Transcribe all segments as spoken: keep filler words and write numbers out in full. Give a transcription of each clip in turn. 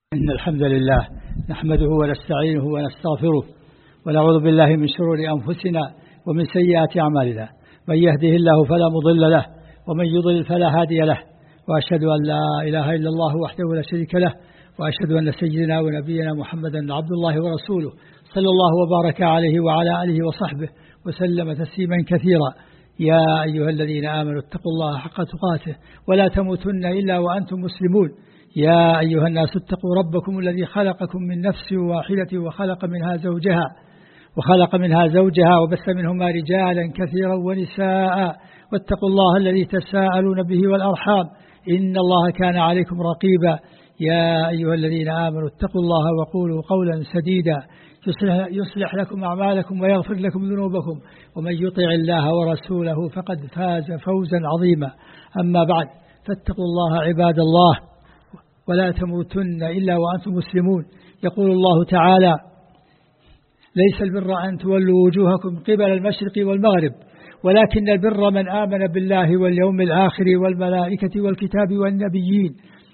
إن الحمد لله نحمده ونستعينه ونستغفره ونعوذ بالله من شرور أنفسنا ومن سيئات أعمالنا. من يهده الله فلا مضل له ومن يضلل فلا هادي له، وأشهد أن لا إله إلا الله وحده لا شريك له، وأشهد أن سيدنا ونبينا محمدا عبد الله ورسوله صلى الله وبارك عليه وعلى آله وصحبه وسلم تسليما كثيرا. يا أيها الذين آمنوا اتقوا الله حق تقاته ولا تموتن إلا وأنتم مسلمون. يا أيها الناس اتقوا ربكم الذي خلقكم من نفس واحدة وخلق منها زوجها وخلق منها زوجها وبث منهما رجالا كثيرا ونساء، واتقوا الله الذي تساءلون به والأرحام إن الله كان عليكم رقيبا. يا أيها الذين آمنوا اتقوا الله وقولوا قولا سديدا يصلح, يصلح لكم أعمالكم ويغفر لكم ذنوبكم، ومن يطع الله ورسوله فقد فاز فوزا عظيما. أما بعد، فاتقوا الله عباد الله ولا تموتن إلا وأنتم مسلمون. يقول الله تعالى: ليس البر أن تولوا وجوهكم قبل المشرق والمغرب، ولكن البر من آمن بالله واليوم الآخر والملائكة والكتاب والنبيين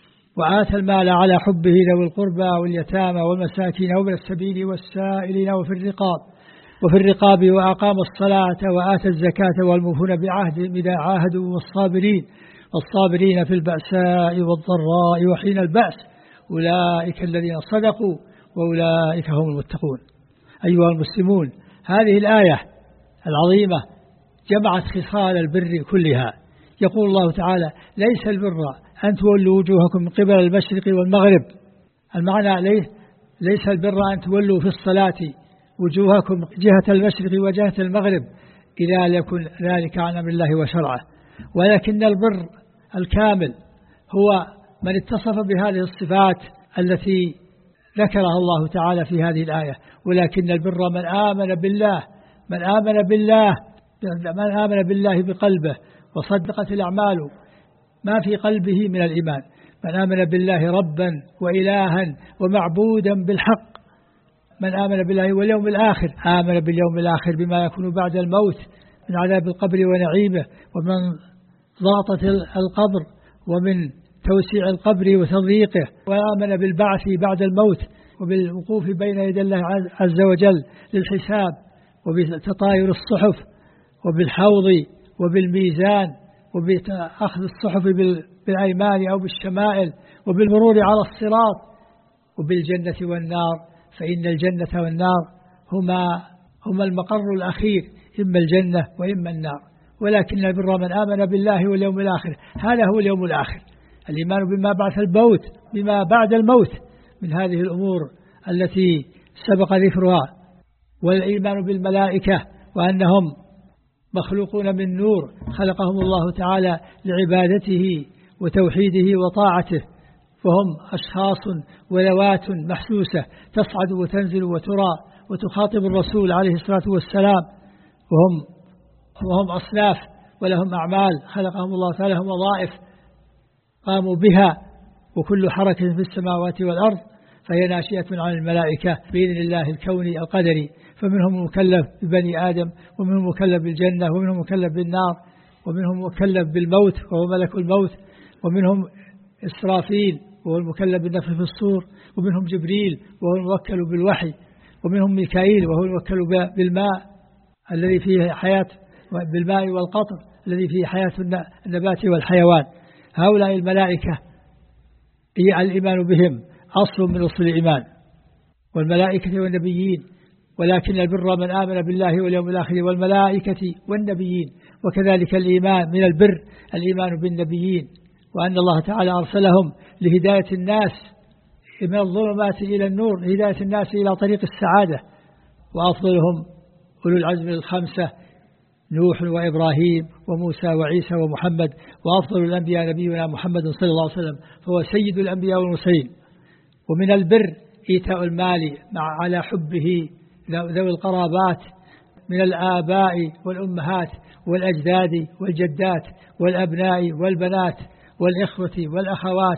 وآتى المال على حبه ذوي القربى واليتامى والمساكين وابن السبيل والسائلين وفي الرقاب وفي الرقاب وأقام الصلاة وآتى الزكاة والموفون بعهدهم إذا عاهدوا والصابرين والصابرين في البأساء والضراء وحين البأس، أولئك الذين صدقوا وأولئك هم المتقون. أيها المسلمون، هذه الآية العظيمة جمعت خصال البر كلها. يقول الله تعالى: ليس البر أن تولوا وجوهكم قبل المشرق والمغرب. المعنى ليس, ليس البر أن تولوا في الصلاة وجوهكم جهة المشرق وجهة المغرب إذا يكن ذلك عن أمر الله وشرعه، ولكن البر الكامل هو من اتصف بهذه الصفات التي ذكرها الله تعالى في هذه الآية. ولكن البر من آمن بالله من آمن بالله من آمن بالله بقلبه وصدقت الأعمال ما في قلبه من الإيمان، من آمن بالله ربا وإلها ومعبودا بالحق، من آمن بالله واليوم الآخر، آمن باليوم الآخر بما يكون بعد الموت من عذاب القبر ونعيمه ومن ضغطة القبر ومن توسيع القبر وتضييقه، وآمن بالبعث بعد الموت وبالوقوف بين يدي الله عز وجل للحساب وبتطاير الصحف وبالحوض وبالميزان وبأخذ الصحف بالأيمان أو بالشمائل وبالمرور على الصراط وبالجنة والنار، فإن الجنة والنار هما هما المقر الأخير، إما الجنة وإما النار. ولكن البر من آمن بالله واليوم الآخر، هذا هو اليوم الآخر، الإيمان بما بعد الموت بما بعد الموت من هذه الأمور التي سبق ذكرها، والإيمان بالملائكة وأنهم مخلوقون من نور خلقهم الله تعالى لعبادته وتوحيده وطاعته، فهم أشخاص وذوات محسوسة تصعد وتنزل وترى وتخاطب الرسول عليه الصلاة والسلام، وهم وهم أصناف ولهم أعمال خلقهم الله تعالى، لهم وظائف قاموا بها، وكل حركة في السماوات والأرض فهي ناشئة عن الملائكة بإذن الله الكوني القدري. فمنهم مكلف ببني آدم، ومنهم مكلف بالجنة، ومنهم مكلف بالنار، ومنهم مكلف بالموت وهو ملك الموت، ومنهم إسرافيل وهو المكلف بالنفخ في الصور، ومنهم جبريل وهو الموكل بالوحي، ومنهم ميكائيل وهو الموكل بالماء الذي فيه حياة بالماء والقطر الذي فيه حياة النبات والحيوان. هؤلاء الملائكة هي الإيمان بهم أصل من أصل الإيمان، والملائكة والنبيين. ولكن البر من آمن بالله واليوم الآخر والملائكة والنبيين. وكذلك الإيمان من البر الإيمان بالنبيين، وأن الله تعالى أرسلهم لهداية الناس من الظلمات إلى النور، لهداية الناس إلى طريق السعادة. وأفضلهم أولو العزم الخمسة: نوح وإبراهيم وموسى وعيسى ومحمد، وأفضل الأنبياء نبينا محمد صلى الله عليه وسلم، فهو سيد الأنبياء والمرسلين. ومن البر إيتاء المال مع على حبه ذوي القرابات من الآباء والأمهات والأجداد والجدات والأبناء والبنات والإخوة والأخوات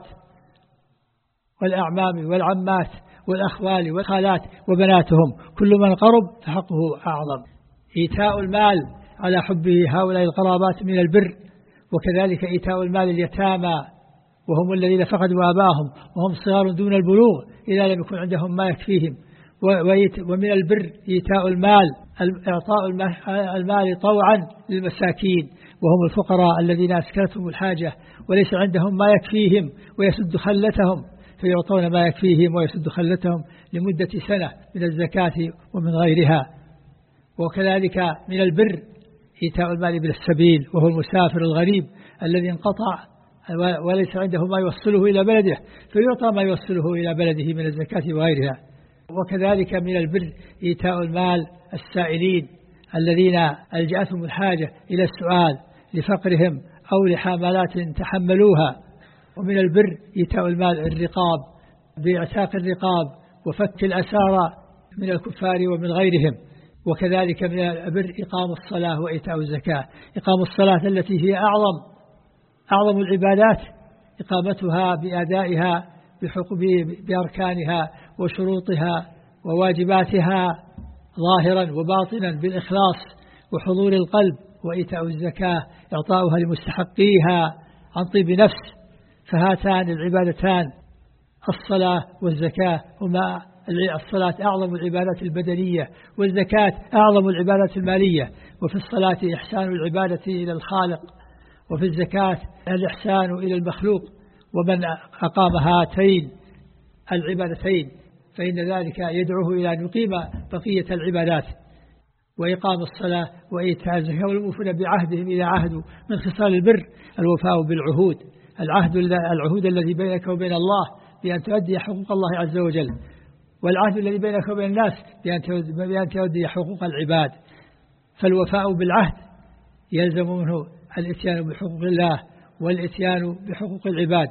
والأعمام والعمات والأخوال والخالات وبناتهم، كل من قرب فحقه أعظم. إيتاء المال على حبه هؤلاء القرابات من البر. وكذلك إيتاء المال اليتامى وهم الذين فقدوا آباءهم وهم صغار دون البلوغ إذا لم يكن عندهم ما يكفيهم. ومن البر إيتاء المال، إعطاء المال طوعا للمساكين وهم الفقراء الذين أسكنتهم الحاجة وليس عندهم ما يكفيهم ويسد خلتهم، فيعطون ما يكفيهم ويسد خلتهم لمدة سنة من الزكاة ومن غيرها. وكذلك من البر إيتاء المال بالسبيل وهو المسافر الغريب الذي انقطع وليس عنده ما يوصله إلى بلده فيعطى ما يوصله إلى بلده من الزكاة وغيرها. وكذلك من البر إيتاء المال السائلين الذين ألجأتهم الحاجة إلى السؤال لفقرهم أو لحملات تحملوها. ومن البر إيتاء المال الرقاب بإعتاق الرقاب وفك الأسارى من الكفار ومن غيرهم. وكذلك من البر إقام الصلاة وإيتاء الزكاة، إقام الصلاة التي هي أعظم أعظم العبادات، إقامتها بأدائها بأركانها وشروطها وواجباتها ظاهرا وباطنا بالإخلاص وحضور القلب. وإيتاء الزكاة إعطاؤها لمستحقيها عن طيب نفس. فهاتان العبادتان الصلاة والزكاة هما الصلاة أعظم العبادات البدنية والزكاة أعظم العبادات المالية. وفي الصلاة إحسان العبادة إلى الخالق وفي الزكاة الإحسان إلى المخلوق. ومن أقام هاتين العبادتين فإن ذلك يدعوه إلى أن يقيم بقية العبادات. وإقام الصلاة وإيتاء الزكاة والموفون بعهدهم إذا عهدوا. من خصال البر الوفاء بالعهود، العهد العهود الذي بينك وبين الله بأن تؤدي حقوق الله عز وجل، والعهد الذي بينك وبين الناس بأن تؤدي حقوق العباد. فالوفاء بالعهد يلزم منه الاتيان بحقوق الله والاتيان بحقوق العباد.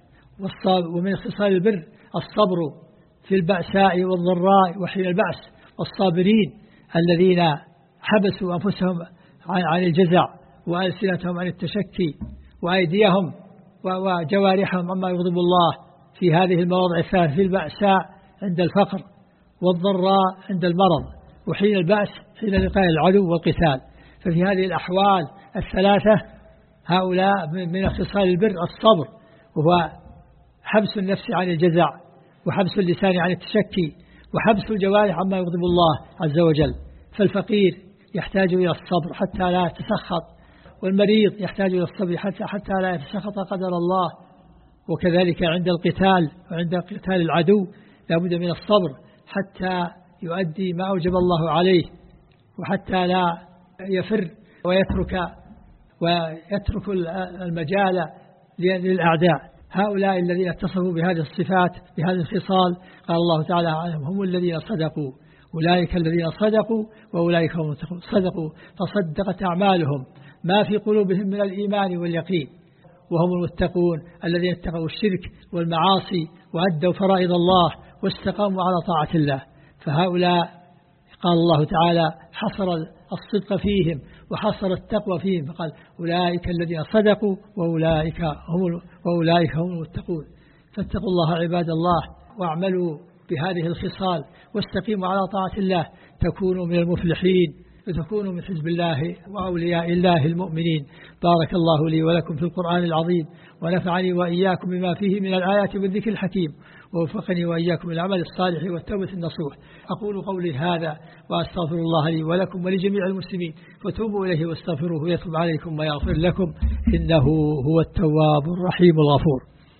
ومن خصال البر الصبر في البأساء والضراء وحين البأس، والصابرين الذين حبسوا أنفسهم عن الجزع وألسنتهم عن التشكي وأيديهم وجوارحهم عما يغضب الله في هذه المواضع الثلاث، في البأساء عند الفقر والضراء عند المرض وحين البأس حين لقاء العدو والقتال. ففي هذه الأحوال الثلاثة هؤلاء من خصال البر الصبر، وهو حبس النفس عن الجزع وحبس اللسان عن التشكي وحبس الجوارح عما يغضب الله عز وجل. فالفقير يحتاج إلى الصبر حتى لا يتسخط، والمريض يحتاج إلى الصبر حتى, حتى لا يتسخط قدر الله. وكذلك عند القتال وعند قتال العدو لا بد من الصبر حتى يؤدي ما أوجب الله عليه وحتى لا يفر ويترك ويترك المجال للأعداء. هؤلاء الذين اتصفوا بهذه الصفات بهذه الخصال قال الله تعالى عنهم هم الذين صدقوا، أولئك الذين صدقوا وأولئك هم المتقون. صدقوا تصدقت أعمالهم ما في قلوبهم من الإيمان واليقين، وهم المتقون الذين اتقوا الشرك والمعاصي وأدوا فرائض الله واستقاموا على طاعة الله. فهؤلاء قال الله تعالى حصر الصدق فيهم وحصر التقوى فيهم فقال أولئك الذين صدقوا وأولئك هم, وأولئك هم المتقون. فاتقوا الله عباد الله واعملوا بهذه الخصال واستقيموا على طاعة الله تكونوا من المفلحين وتكونوا من حزب الله وأولياء الله المؤمنين. بارك الله لي ولكم في القرآن العظيم ونفعني وإياكم بما فيه من الآيات والذكر الحكيم ووفقني وإياكم للعمل الصالح والتوبة النصوح. أقول قولي هذا وأستغفر الله لي ولكم ولجميع المسلمين فتوبوا إليه واستغفروه يتوب عليكم ويغفر لكم إنه هو التواب الرحيم الغفور.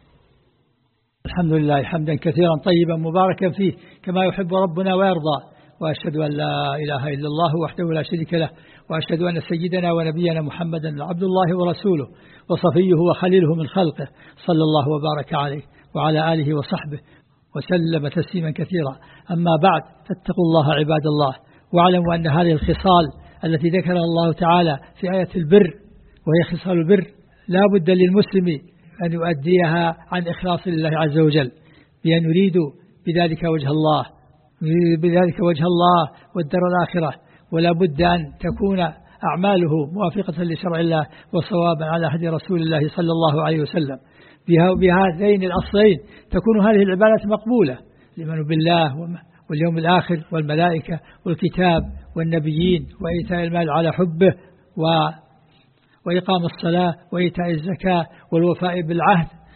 الحمد لله حمدا كثيرا طيبا مباركا فيه كما يحب ربنا ويرضى، وأشهد أن لا إله إلا الله وحده لا شريك له، وأشهد أن سيدنا ونبينا محمدا عبد الله ورسوله وصفيه وخليله من خلقه صلى الله وبارك عليه وعلى آله وصحبه وسلم تسليما كثيرا. أما بعد فاتقوا الله عباد الله واعلموا أن هذه الخصال التي ذكرها الله تعالى في آية البر وهي خصال البر لا بد للمسلم أن يؤديها عن إخلاص لله عز وجل بأن يريد بذلك وجه الله بذلك وجه الله والدار الآخرة، ولا بد أن تكون أعماله موافقة لشرع الله وصوابا على هدي رسول الله صلى الله عليه وسلم. بهذين الأصلين تكون هذه العبادة مقبولة لمن بالله واليوم الآخر والملائكة والكتاب والنبيين وإيتاء المال على حبه و وإقام الصلاة وإيتاء الزكاة والوفاء بالعهد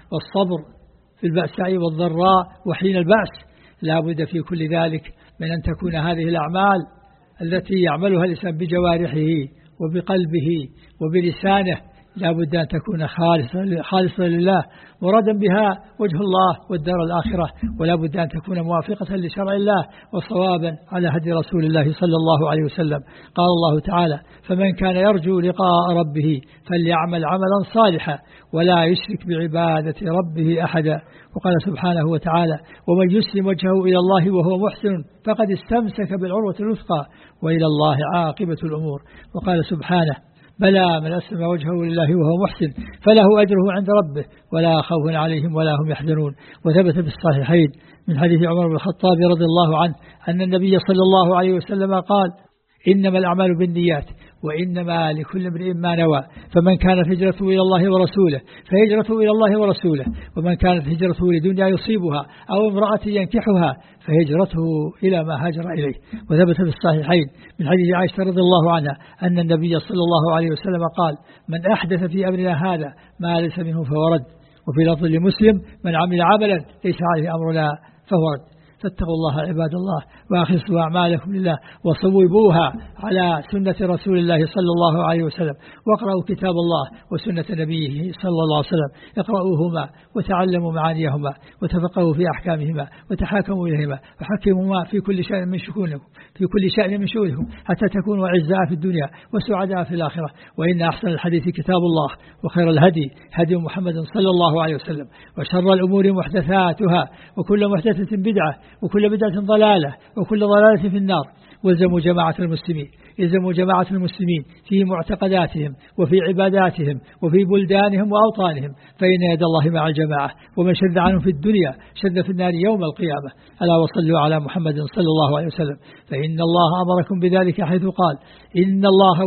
والصبر في البأساء والضراء وحين البأس. لا بد في كل ذلك من أن تكون هذه الأعمال التي يعملها الإنسان بجوارحه وبقلبه وبلسانه لا بد أن تكون خالصة, خالصة لله مرادا بها وجه الله والدار الآخرة، ولا بد أن تكون موافقة لشرع الله وصوابا على هدي رسول الله صلى الله عليه وسلم. قال الله تعالى: فمن كان يرجو لقاء ربه فليعمل عملا صالحا ولا يشرك بعبادة ربه أحدا. وقال سبحانه وتعالى: ومن يسلم وجهه إلى الله وهو محسن فقد استمسك بالعروة الوثقى وإلى الله عاقبة الأمور. وقال سبحانه: بلى من أسلم وجهه لله وهو محسن فله أجره عند ربه ولا خوف عليهم ولا هم يحزنون. وثبت في الصحيحين من حديث عمر بن الخطاب رضي الله عنه أن النبي صلى الله عليه وسلم قال: إنما الأعمال بالنيات وإنما لكل امرئ ما نوى، فمن كانت هجرته إلى الله ورسوله فهجرته إلى الله ورسوله، ومن كانت هجرته لدنيا يصيبها أو امرأة ينكحها فهجرته إلى ما هاجر إليه. وثبت في الصحيحين من حديث عائشة رضي الله عنها أن النبي صلى الله عليه وسلم قال: من أحدث في أمرنا هذا ما ليس منه فهو رد. وفي لفظ لمسلم: من عمل عملا ليس عليه أمرنا فهو رد. فاتقوا الله عباد الله وأخلصوا أعمالكم لله وصوبوها على سنة رسول الله صلى الله عليه وسلم، واقرأوا كتاب الله وسنة نبيه صلى الله عليه وسلم، اقرأوهما وتعلموا معانيهما وتفقهوا في أحكامهما وتحاكموا إليهما وحكموما في كل شأن من شؤونكم في كل شأن من شؤونكم حتى تكونوا أعزاء في الدنيا وسعداء في الآخرة. وإن أحسن الحديث كتاب الله وخير الهدي هدي محمد صلى الله عليه وسلم، وشر الأمور محدثاتها وكل محدثة بدعة وكل بدعة ضلالة وكل ضلالة في النار. والزموا جماعة المسلمين يلزموا جماعة المسلمين في معتقداتهم وفي عباداتهم وفي بلدانهم وأوطانهم، فإن يد الله مع الجماعة، ومن شد عنهم في الدنيا شد في النار يوم القيامة. ألا وصلوا على محمد صلى الله عليه وسلم، فإن الله أمركم بذلك حيث قال: إن الله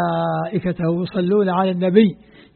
وملائكته يصلون على النبي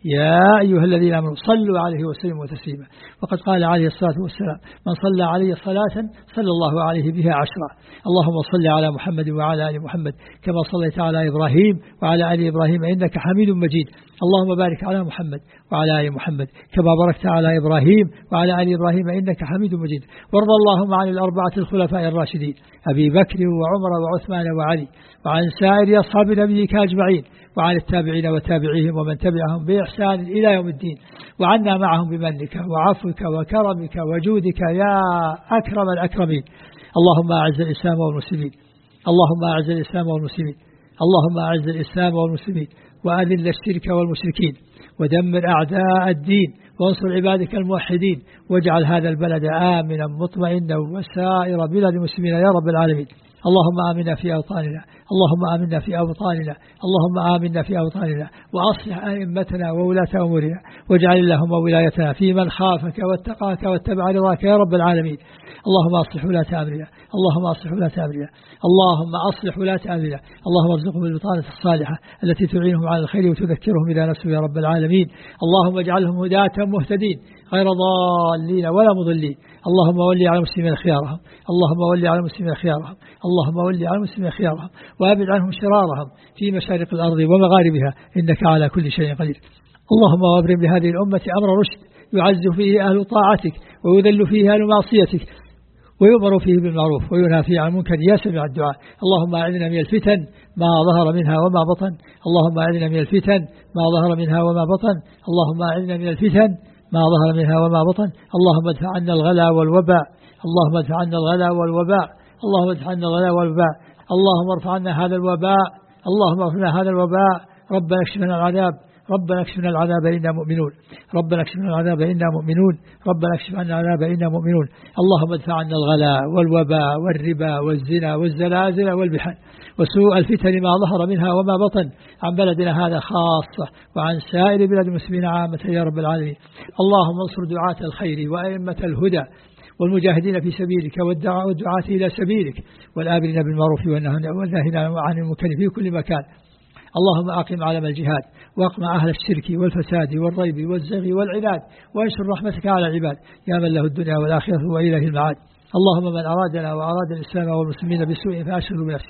يا أيها الذين آمنوا صلوا عليه وسلموا تسليما. وقد قال عليه الصلاة والسلام: من صلى عليه صلاة صلى الله عليه بها عشرة. اللهم صل على محمد وعلى آل محمد كما صليت على إبراهيم وعلى آل إبراهيم إنك حميد مجيد. اللهم بارك على محمد وعلى آل محمد كما باركت على إبراهيم وعلى آل إبراهيم إنك حميد مجيد. وارض اللهم عن الأربعة الخلفاء الراشدين أبي بكر وعمر وعثمان وعلي، وعن سائر أصحاب نبيك أجمعين، وعن التابعين وتابعيهم ومن تبعهم بإحسان إلى يوم الدين، وعنا معهم بمنك وعفوك وكرمك وجودك يا أكرم الأكرمين. اللهم أعز الإسلام والمسلمين اللهم أعز الإسلام والمسلمين اللهم أعز الإسلام والمسلمين وأذل الشرك والمشركين ودمر أعداء الدين وانصر عبادك الموحدين، واجعل هذا البلد آمنا مطمئنا وسائر بلاد المسلمين يا رب العالمين. اللهم آمنا في أوطاننا اللهم آمنا في أوطاننا اللهم آمنا في أوطاننا وأصلح أئمتنا وولاة أمورنا، واجعل اللهم ولايتنا في من خافك واتقاك واتبع رضاك يا رب العالمين. اللهم أصلح ولاة أمرنا اللهم أصلح ولاة أمرنا اللهم أصلح ولاة أمرنا اللهم ارزقهم بالبطانة الصالحة التي تعينهم على الخير وتذكرهم إذا نسوا يا رب العالمين. اللهم اجعلهم هداة مهتدين غير ضالين ولا مضلين. اللهم ولي على المسلمين خيارهم اللهم ولي على المسلمين خيارهم اللهم ولي على المسلمين خيارهم وأبعد عنهم شرارهم في مشارق الأرض ومغاربها إنك على كل شيء قدير. اللهم وابرم لهذه الأمة أمر رشد يعز فيه أهل طاعتك ويذل فيه أهل معصيتك ويؤمر فيه بالمعروف وينهى فيه عن المنكر يا سميع الدعاء. اللهم أعذنا من الفتن ما ظهر منها وما بطن اللهم أعذنا من الفتن ما ظهر منها وما بطن اللهم أعذنا من الفتن ما ظهر منها وما بطن. اللهم ادفع عنا الغلا والوباء اللهم ادفع عنا الغلا والوباء اللهم ادفع عنا الغلا والوباء اللهم ارفع عنا هذا الوباء اللهم ارفع عنا هذا الوباء. ربنا اكشف عنا العذاب ربنا اكشف عنا العذاب إنا مؤمنون ربنا اكشف عنا العذاب إنا مؤمنون ربنا اكشف عنا العذاب إنا مؤمنون. اللهم ادفع عنا الغلا والوباء والربا والزنا والزلازل والبحن وسوء الفتن ما ظهر منها وما بطن عن بلدنا هذا خاصة وعن سائر بلاد المسلمين عامة يا رب العالمين. اللهم انصر دعاة الخير وأئمة الهدى والمجاهدين في سبيلك والدعاة إلى سبيلك والآمرين بالمعروف والناهين عن المنكر في كل مكان. اللهم أقم علم الجهاد واقمع أهل الشرك والفساد والريب والزغي والعناد وانشر رحمتك على العباد يا من له الدنيا والآخرة وإليه المعاد. اللهم من أرادنا وأراد الإسلام والمسلمين بسوء فأشغله بنفسه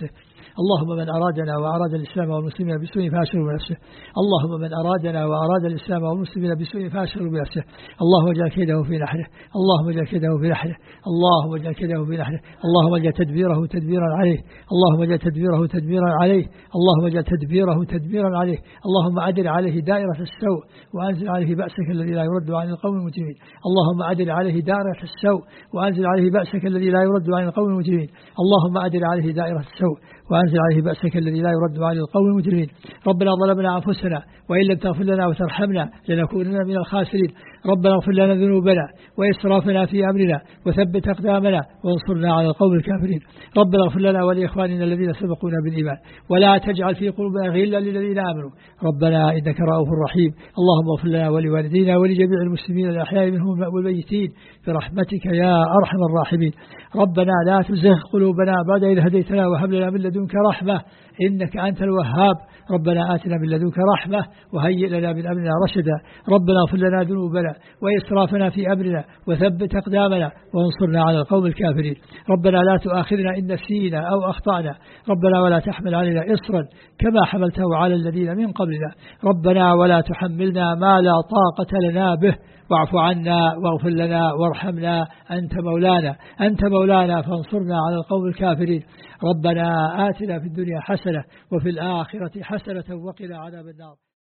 اللهم من أرادنا وأراد الإسلام والمسلمين بسوء فأشغله بنفسه اللهم من أرادنا وأراد الإسلام والمسلمين بسوء فأشغله بنفسه اللهم اجعل كيده في نحره اللهم اجعل كيده في نحره اللهم اجعل كيده في نحره اللهم اجعل تدبيره تدبيرا عليه اللهم اجعل تدبيره تدبيرا عليه اللهم اجعل تدبيره تدبيرا عليه اللهم أدر عليه دائرة السوء وأنزل عليه بأسك الذي لا يرد عن القوم المجرمين اللهم أدر عليه دائرة السوء وأنزل عليه بأسك الذي لا يرد عن القوم المجرمين اللهم أدر عليه دائرة السوء وأنزل عليه بأسك الذي لا يرد عن القوم المجرمين ربنا ظلمنا أنفسنا وإن لم تغفر لنا وترحمنا لنكونن من الخاسرين ربنا اغفر لنا ذنوبنا وإسرافنا في أمرنا وثبت أقدامنا وانصرنا على القوم الكافرين ربنا اغفر لنا ولإخواننا الذين سبقونا بالإيمان ولا تجعل في قلوبنا غلا للذين آمنوا ربنا إنك رؤوف رحيم اللهم اغفر لنا ولوالدينا ولجميع المسلمين الأحياء منهم والميتين برحمتك يا أرحم الراحمين ربنا لا تزغ قلوبنا بعد إذ هديتنا وهب لنا من لدنك رحمة إنك أنت الوهاب ربنا آتنا من لدنك رحمة وهيئ لنا من أمرنا رشدا ربنا اغفر لنا ذنوبنا وإسرافنا في أمرنا وثبت أقدامنا وانصرنا على القوم الكافرين ربنا لا تؤاخذنا إن نسينا أو أخطأنا ربنا ولا تحمل علينا إصرا كما حملته على الذين من قبلنا ربنا ولا تحملنا ما لا طاقة لنا به واعف عنا واغفر لنا وارحمنا أنت مولانا أنت مولانا فانصرنا على القوم الكافرين ربنا آتنا في الدنيا حسنة وفي الآخرة حسنة وقنا عذاب النار.